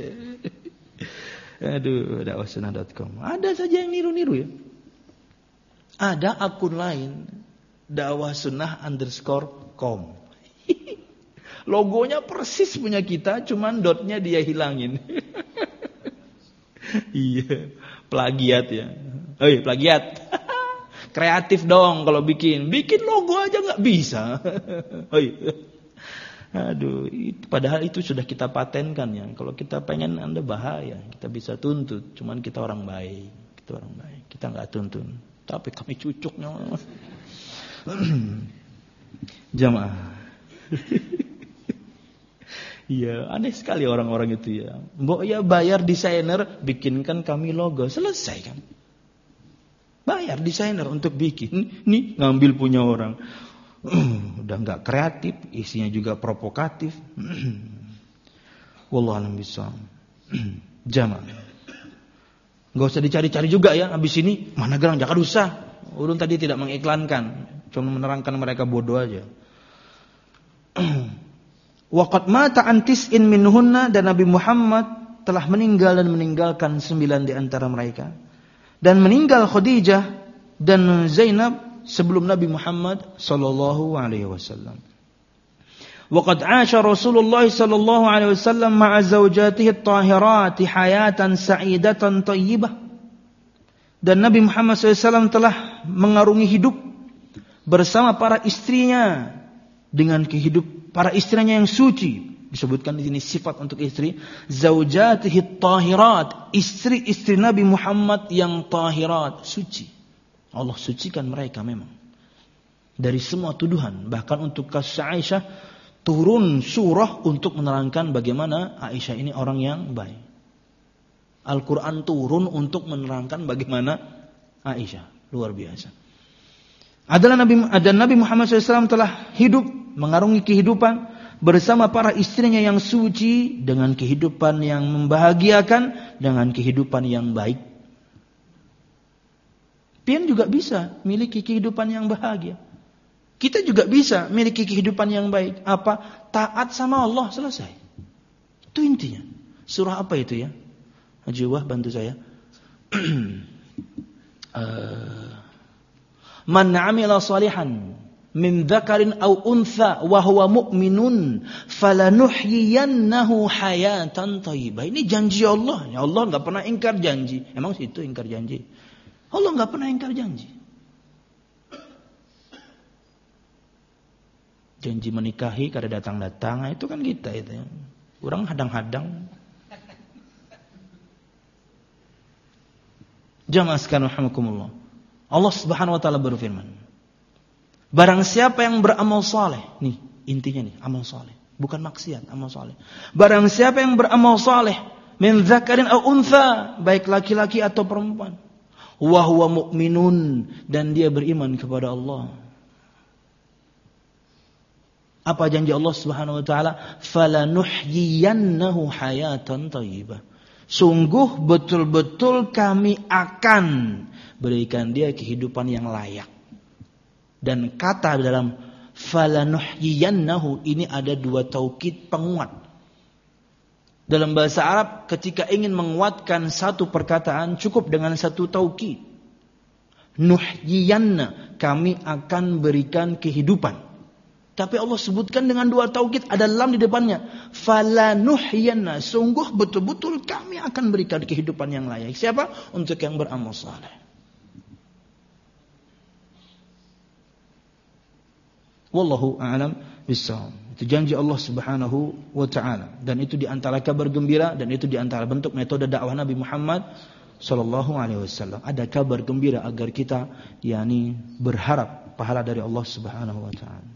Aduh, dakwahsunnah.com. Ada saja yang niru-niru ya. Ada akun lain. dakwahsunnah_com. Logonya persis punya kita. Cuman dotnya dia hilangin. Iya. Plagiat ya. Plagiat. Kreatif dong kalau bikin logo aja nggak bisa. Aduh, padahal itu sudah kita patenkan ya. Kalau kita pengen Anda bahaya, kita bisa tuntut. Cuman kita orang baik, kita nggak tuntun. Tapi kami cucuknya. Jamaah. Iya, aneh sekali orang-orang itu ya. Mbok ya bayar desainer, bikinkan kami logo, selesai kan? Bayar desainer untuk bikin, nih ngambil punya orang. Udah nggak kreatif, isinya juga provokatif. Wallahu a'lam bishawab. Jamaah. Nggak usah dicari-cari juga ya. Habis ini mana gerang jangan usah. Ulun tadi tidak mengiklankan, cuma menerangkan mereka bodoh aja. Waqad mata an tis'in minhunna, dan Nabi Muhammad telah meninggal dan meninggalkan 9 di antara mereka. Dan meninggal Khadijah dan Zainab sebelum Nabi Muhammad sallallahu alaihi wasallam. Waqad 'asha Rasulullah sallallahu alaihi wasallam ma'a zawjatihi at-tahirati hayatan sa'idatan thayyibah. Dan Nabi Muhammad SAW telah mengarungi hidup bersama para istrinya dengan para istrinya yang suci. Disebutkan di sini sifat untuk istri, zaujatihi tahirat, istri-istri Nabi Muhammad yang tahirat, suci. Allah sucikan mereka memang dari semua tuduhan. Bahkan untuk kasus Aisyah turun surah untuk menerangkan bagaimana Aisyah ini orang yang baik. Al-Quran turun untuk menerangkan bagaimana Aisyah. Luar biasa. Nabi Muhammad SAW telah hidup, mengarungi kehidupan bersama para istrinya yang suci dengan kehidupan yang membahagiakan, dengan kehidupan yang baik. Pian juga bisa miliki kehidupan yang bahagia. Kita juga bisa miliki kehidupan yang baik. Apa? Taat sama Allah, selesai. Itu intinya. Surah apa itu ya? Haji Wah, bantu saya. Man 'amila salihan min dzakarin aw untha wa huwa mu'minun falanuhyiyannahu hayatan thayyibah. Ini janji Allah. Ya Allah enggak pernah ingkar janji. Emang situ ingkar janji? Allah enggak pernah ingkar janji. Janji menikahi kada datang-datang, itu kan kita itu ya. Orang hadang-hadang. Jamaah sekalian rahimakumullah. Allah Subhanahu wa taala berfirman, barang siapa yang beramal saleh, nih intinya nih, amal saleh, bukan maksiat, amal saleh. Barang siapa yang beramal saleh min dzakarin aw untha, baik laki-laki atau perempuan, wa huwa mu'minun, dan dia beriman kepada Allah. Apa janji Allah Subhanahu wa taala? Falanuhyiyannahu hayatan thayyibah. Sungguh betul-betul kami akan berikan dia kehidupan yang layak. Dan kata dalam falanuhyiyannahu ini ada 2 taukid penguat. Dalam bahasa Arab ketika ingin menguatkan satu perkataan cukup dengan 1 taukid. Nuhyiyanna, kami akan berikan kehidupan. Tapi Allah sebutkan dengan 2 taukid, ada lam di depannya. Falanuhyiyanna, sungguh betul-betul kami akan berikan kehidupan yang layak. Siapa? Untuk yang beramal saleh. Wallahu a'lam bishawab. Itu janji Allah Subhanahu wa taala, dan itu di antara kabar gembira, dan itu di antara bentuk metode dakwah Nabi Muhammad sallallahu alaihi wasallam. Ada kabar gembira agar kita berharap pahala dari Allah Subhanahu wa taala.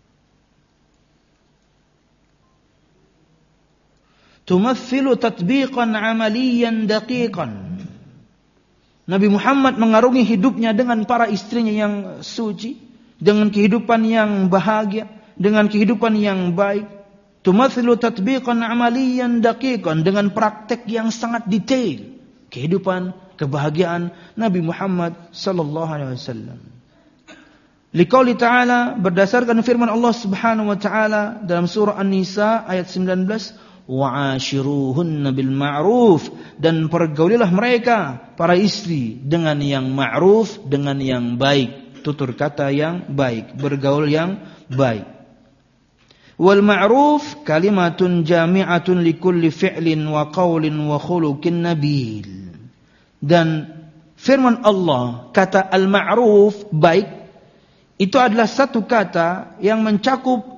Tumathilu tatbiqan amaliyan daqiqan. Nabi Muhammad mengarungi hidupnya dengan para istrinya yang suci, dengan kehidupan yang bahagia, dengan kehidupan yang baik. Tumathilu tatbiqan amaliyan daqiqan, dengan praktek yang sangat detail kehidupan kebahagiaan Nabi Muhammad sallallahu alaihi wasallam. Liqauli ta'ala, berdasarkan firman Allah Subhanahu wa taala dalam surah An-Nisa ayat 19, wa'ashiruhunna bil ma'ruf, dan pergaulilah mereka para istri dengan yang ma'ruf, dengan yang baik, tutur kata yang baik, bergaul yang baik. Wal ma'ruf kalimatun jami'atun likulli fi'lin wa qawlin wa khuluqin nabil. Dan firman Allah, kata al-ma'ruf, baik, itu adalah satu kata yang mencakup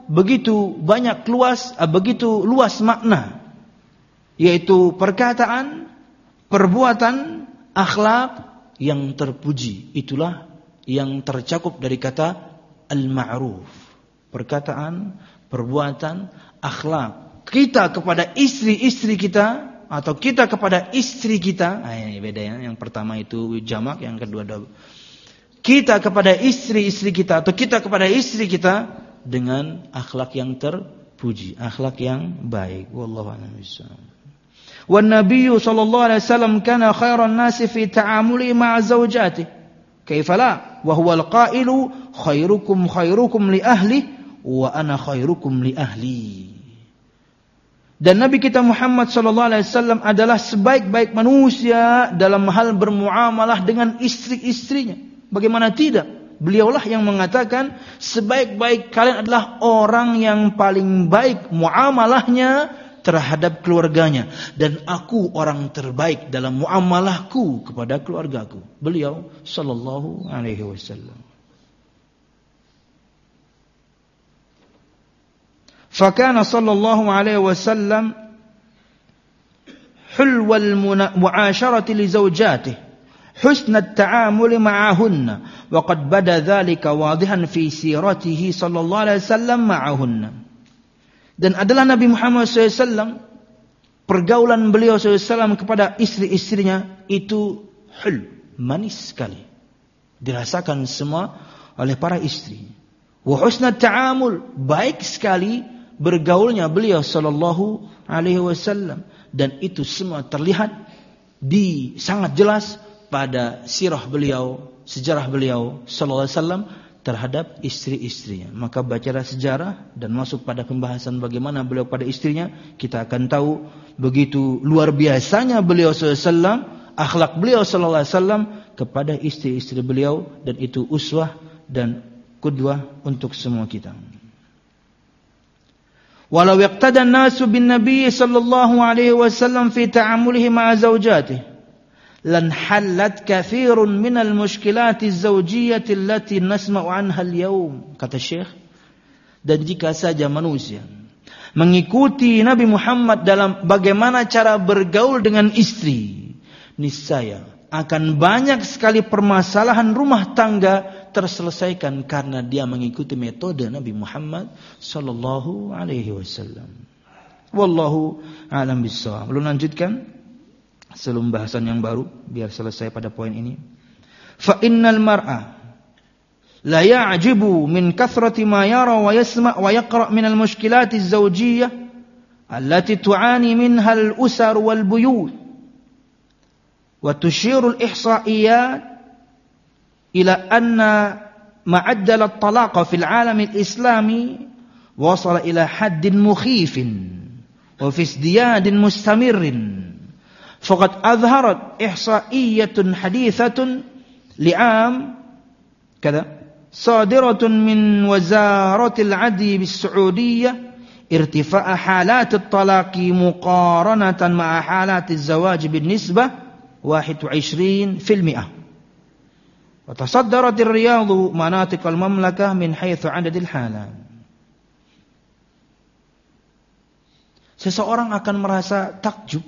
begitu luas makna, yaitu perkataan, perbuatan, akhlak yang terpuji. Itulah yang tercakup dari kata al-ma'ruf. Perkataan, perbuatan, akhlak. Kita kepada istri-istri kita atau kita kepada istri kita. Ini beda ya. Yang pertama itu jamak, yang kedua double. Kita kepada istri-istri kita atau kita kepada istri kita dengan akhlak yang terpuji, akhlak yang baik. Wallahu a'lam bishawab. Wan Nabiyyu sallallahu alaihi wasallam kana khairan nasi fi ta'amuli ma'a zawjatihi. Kaifa la? Wa huwa al-qailu khairukum li ahli wa ana khairukum li ahli. Dan Nabi kita Muhammad sallallahu alaihi wasallam adalah sebaik-baik manusia dalam hal bermuamalah dengan istri-istrinya. Bagaimana tidak? Beliaulah yang mengatakan sebaik-baik kalian adalah orang yang paling baik muamalahnya terhadap keluarganya, dan aku orang terbaik dalam muamalahku kepada keluargaku. Beliau sallallahu alaihi wasallam. Fakana sallallahu alaihi wasallam hulwal mu'asharati li zawjatihi husn at-ta'amul ma'ahunna wa qad bada dhalika wadihan fi siratihi sallallahu alaihi wasallam ma'ahunna. Dan adalah Nabi Muhammad SAW, pergaulan beliau SAW kepada istri-istrinya itu manis sekali, dirasakan semua oleh para istri. Wa husnat ta'amul, baik sekali bergaulnya beliau sallallahu alaihi wasallam, dan itu semua terlihat sangat jelas pada sirah beliau, sejarah beliau sallallahu alaihi wasallam terhadap istri-istrinya. Maka bacalah sejarah dan masuk pada pembahasan bagaimana beliau pada istrinya, kita akan tahu begitu luar biasanya beliau sallallahu alaihi wasallam, akhlak beliau sallallahu alaihi wasallam kepada istri-istri beliau, dan itu uswah dan qudwah untuk semua kita. Walau yaqtada an-nasu bin nabiy sallallahu alaihi wasallam fi ta'amulihi ma'a zawjatihi lan halat kathirun minal mushkilati az-zawjiyyati allati nasma'u anha al-yawm, kata Syekh. Dan jika saja manusia mengikuti Nabi Muhammad dalam bagaimana cara bergaul dengan istri, niscaya akan banyak sekali permasalahan rumah tangga terselesaikan karena dia mengikuti metode Nabi Muhammad sallallahu alaihi wasallam. Wallahu a'lam bishawab. Belum lanjutkan sebelum bahasan yang baru, biar selesai pada poin ini. Fa innal mar'a la ya'jibu min kathrati ma yara wa yasma' wa yaqra' min al-mushkilati az-zawjiyyah allati tu'ani minha al-usar wal buyut. Wa tushiru al-ihsa'iyat ila anna ma'addal at-talaq fi al-'alam al-islami wasala ila haddin mukhifin wa fi izdiyadin mustamirrin. Faqad azharat ihsa'iyyatun hadithatun li'am kada sadiratun min wazaratil 'adli bis-Saudiyyah irtifa'a halat at-talaqi muqaranatan ma'a halat az-zawaj bin-nisbah 21%. Wa tasaddarat ar-Riyadh manatiq al-mamlakah min haitsu 'adad al-halat. Seseorang akan merasa takjub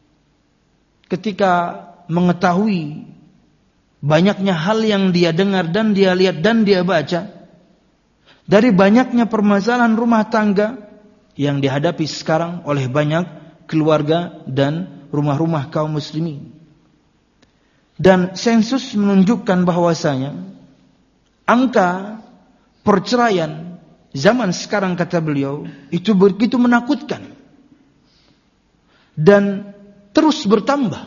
ketika mengetahui banyaknya hal yang dia dengar dan dia lihat dan dia baca dari banyaknya permasalahan rumah tangga yang dihadapi sekarang oleh banyak keluarga dan rumah-rumah kaum muslimin. Dan sensus menunjukkan bahwasanya angka perceraian zaman sekarang, kata beliau, itu begitu menakutkan dan terus bertambah.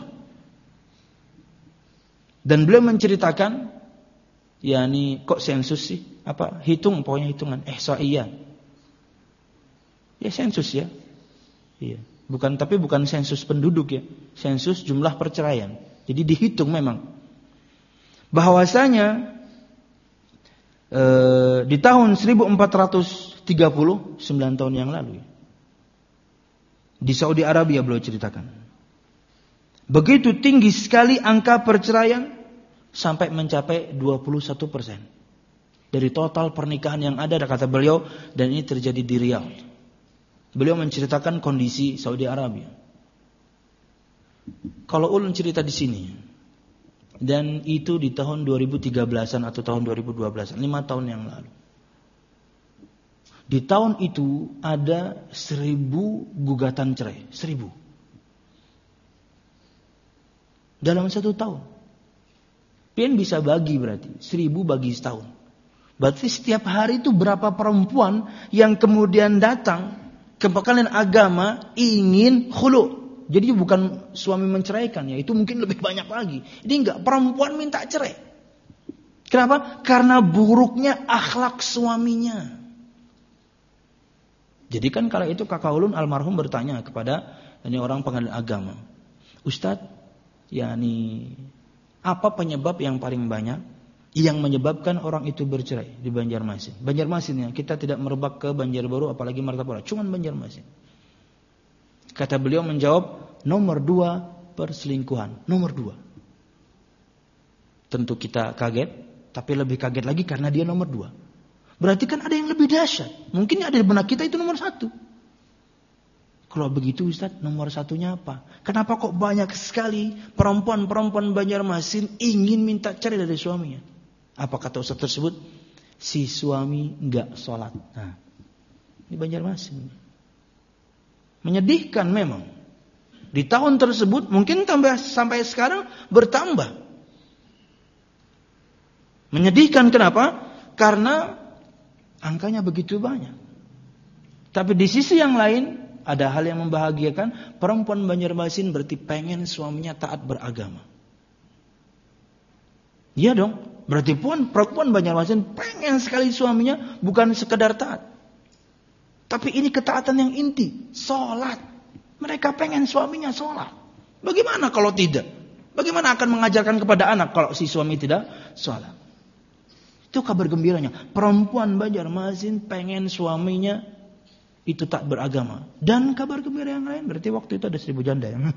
Dan beliau menceritakan, yakni kok sensus sih? Apa? Pokoknya hitungan ihsaiyah. Ya sensus ya. Iya. Bukan sensus penduduk ya. Sensus jumlah perceraian. Jadi dihitung memang. Bahwasanya di tahun 1430, 9 tahun yang lalu ya, di Saudi Arabia beliau ceritakan, begitu tinggi sekali angka perceraian sampai mencapai 21%. dari total pernikahan yang ada, kata beliau, dan ini terjadi di Riyadh. Beliau menceritakan kondisi Saudi Arabia. Kalau ulun cerita di sini, dan itu di tahun 2013-an atau tahun 2012-an, 5 tahun yang lalu. Di tahun itu ada 1000 gugatan cerai, 1000. Dalam 1 tahun. Pian bisa bagi berarti, 1000 bagi setahun. Berarti setiap hari itu berapa perempuan yang kemudian datang ke pengadilan agama ingin khulu. Jadi bukan suami menceraikan, ya itu mungkin lebih banyak lagi. Ini enggak, perempuan minta cerai. Kenapa? Karena buruknya akhlak suaminya. Jadi kan kala itu kakak ulun almarhum bertanya kepada ini orang pengadilan agama, Ustadz, yakni apa penyebab yang paling banyak yang menyebabkan orang itu bercerai di Banjarmasin? Banjarmasin ya, kita tidak merebak ke Banjarbaru apalagi Martapura, cuman Banjarmasin. Kata beliau menjawab, nomor 2 perselingkuhan, nomor 2. Tentu kita kaget, tapi lebih kaget lagi karena dia nomor 2. Berarti kan ada yang lebih dahsyat. Mungkin ada di benak kita itu nomor 1. Kalau begitu Ustaz, nomor 1-nya apa? Kenapa kok banyak sekali perempuan-perempuan Banjarmasin ingin minta cerai dari suaminya? Apa kata Ustaz tersebut? Si suami enggak sholat. Nah, ini Banjarmasin. Menyedihkan memang. Di tahun tersebut mungkin sampai sekarang bertambah. Menyedihkan kenapa? Karena angkanya begitu banyak. Tapi di sisi yang lain, ada hal yang membahagiakan. Perempuan Banjarmasin berarti pengen suaminya taat beragama. Iya dong. Berarti perempuan Banjarmasin pengen sekali suaminya bukan sekedar taat. Tapi ini ketaatan yang inti. Sholat. Mereka pengen suaminya sholat. Bagaimana kalau tidak? Bagaimana akan mengajarkan kepada anak kalau si suami tidak sholat? Itu kabar gembiranya. Perempuan Banjarmasin pengen suaminya itu tak beragama. Dan kabar gembira yang lain, berarti waktu itu ada 1000 janda ya.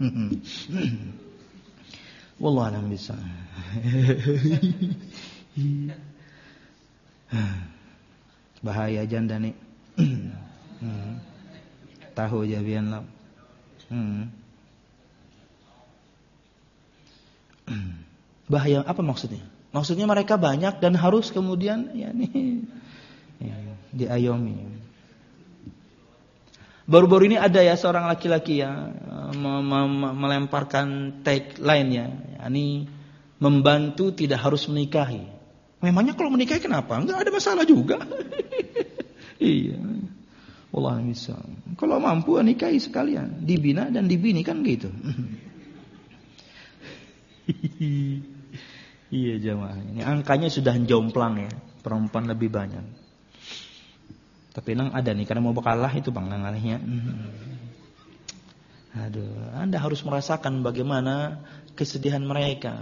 Wallahu a'lam bishawab. Bahaya janda nih. Tahu aja bian lah. Bahaya apa maksudnya? Maksudnya mereka banyak dan harus kemudian diayomi. Baru-baru ini ada ya seorang laki-laki ya melemparkan tagline ya, yakni membantu tidak harus menikahi. Memangnya kalau menikahi kenapa? Enggak ada masalah juga. Iya. Wallah bisa. Kalau mampu nikahi sekalian, dibina dan dibini kan gitu. Iya jamaah, ini angkanya sudah jomplang ya, perempuan lebih banyak. Tapi nang ada nih, karena mau bakalah itu bang nangalihnya. Aduh, Anda harus merasakan bagaimana kesedihan mereka.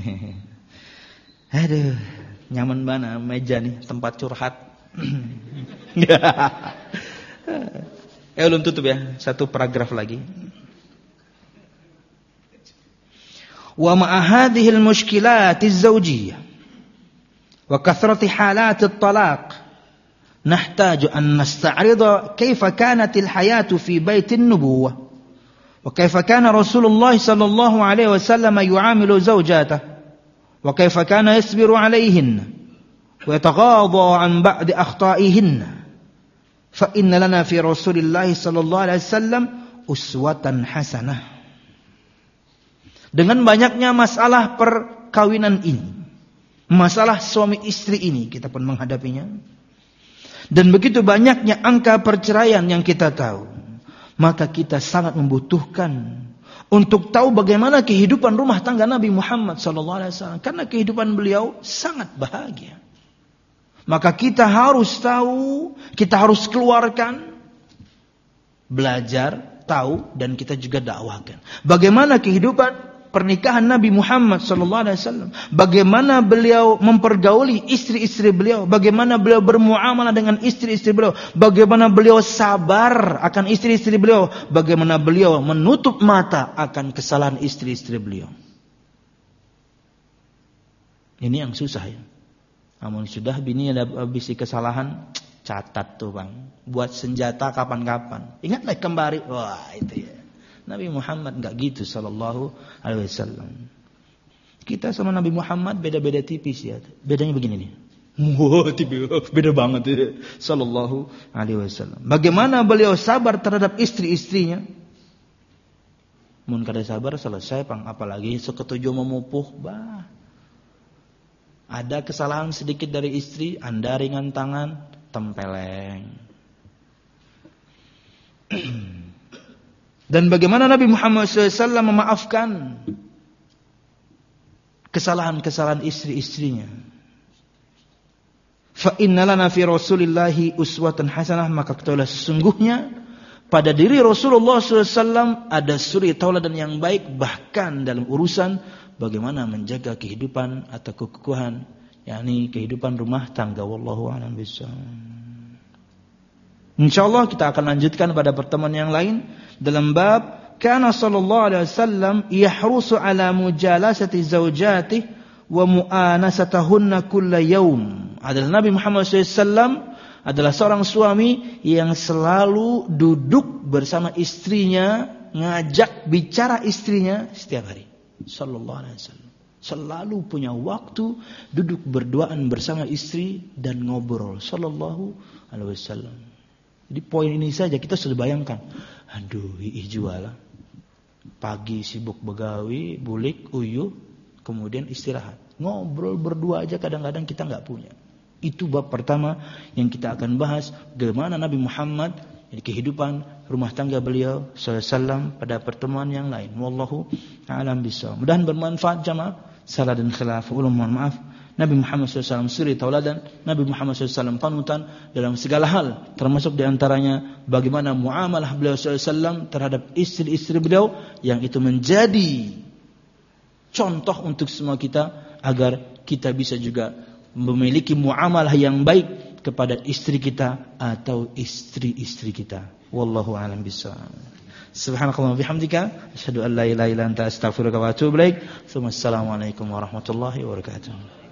Aduh, nyaman banget meja nih, tempat curhat. Ulun tutup ya, 1 paragraf lagi. Wa ma'a hadhihi al-mushkilat az-zawjiyyah wa kathrati halat at-talaq nahtaju an nasta'rida kayfa kanat al-hayatu fi bait an-nubuwah wa kayfa kana Rasulullah sallallahu alaihi wasallam yu'amilu zawjatahu wa kayfa kana yasbiru 'alayhinna wa yataghadha 'an ba'di akhta'ihinna fa inna lana fi Rasulillah sallallahu alaihi wasallam uswatan hasanah. Dengan banyaknya masalah perkawinan ini, masalah suami istri ini, kita pun menghadapinya. Dan begitu banyaknya angka perceraian yang kita tahu, maka kita sangat membutuhkan untuk tahu bagaimana kehidupan rumah tangga Nabi Muhammad SAW. Karena kehidupan beliau sangat bahagia. Maka kita harus tahu, kita harus keluarkan, belajar, tahu, dan kita juga dakwahkan. Bagaimana kehidupan pernikahan Nabi Muhammad SAW, bagaimana beliau mempergauli istri-istri beliau, bagaimana beliau bermuamalah dengan istri-istri beliau, bagaimana beliau sabar akan istri-istri beliau, bagaimana beliau menutup mata akan kesalahan istri-istri beliau. Ini yang susah ya. Namun sudah bini ada habis kesalahan, catat tuh bang. Buat senjata kapan-kapan. Ingatlah kembali. Wah itu ya. Nabi Muhammad enggak gitu sallallahu alaihi wasallam. Kita sama Nabi Muhammad beda-beda tipis ya. Bedanya begini nih. Wah, beda banget ya. Sallallahu alaihi wasallam. Bagaimana beliau sabar terhadap istri-istrinya? Mun kada sabar selesai pang, apalagi seketujuh memupuh bah. Ada kesalahan sedikit dari istri, Anda ringan tangan, tempeleng. Dan bagaimana Nabi Muhammad SAW memaafkan kesalahan-kesalahan istri-istrinya. Fa innalana fi Rasulillahi uswatan hasanah, maka ketahuilah sesungguhnya pada diri Rasulullah SAW ada suri tauladan yang baik, bahkan dalam urusan bagaimana menjaga kehidupan atau kekukuhan, yakni kehidupan rumah tangga. Wallahu a'lam bishawab. Insyaallah kita akan lanjutkan pada pertemuan yang lain dalam bab kana sallallahu alaihi wasallam yahrusu ala mujalasati zaujatihi wa mu'anasatahunna kulla yaum. Adalah Nabi Muhammad SAW adalah seorang suami yang selalu duduk bersama istrinya, ngajak bicara istrinya setiap hari. Sallallahu alaihi wasallam. Selalu punya waktu duduk berduaan bersama istri dan ngobrol. Sallallahu alaihi wasallam. Jadi poin ini saja kita sudah bayangkan. Aduh, jualah. Pagi sibuk begawi, bulik, uyuh, kemudian istirahat. Ngobrol berdua aja kadang-kadang kita enggak punya. Itu bab pertama yang kita akan bahas, bagaimana Nabi Muhammad jadi kehidupan rumah tangga beliau SAW pada pertemuan yang lain. Wallahu a'lam bishawab. Mudah-mudahan bermanfaat jamaah. Salah dan khilaf, ulun mohon maaf. Nabi Muhammad SAW suri tauladan, Nabi Muhammad SAW panutan dalam segala hal, termasuk diantaranya bagaimana muamalah beliau SAW terhadap istri-istri beliau, yang itu menjadi contoh untuk semua kita agar kita bisa juga memiliki muamalah yang baik kepada istri kita atau istri-istri kita. Wallahu a'lam bishawab. Subhanakallahumma bihamdika asyhadu an la ilaha illa anta astaghfiruka wa atubu ilaik. Assalamualaikum warahmatullahi wabarakatuh.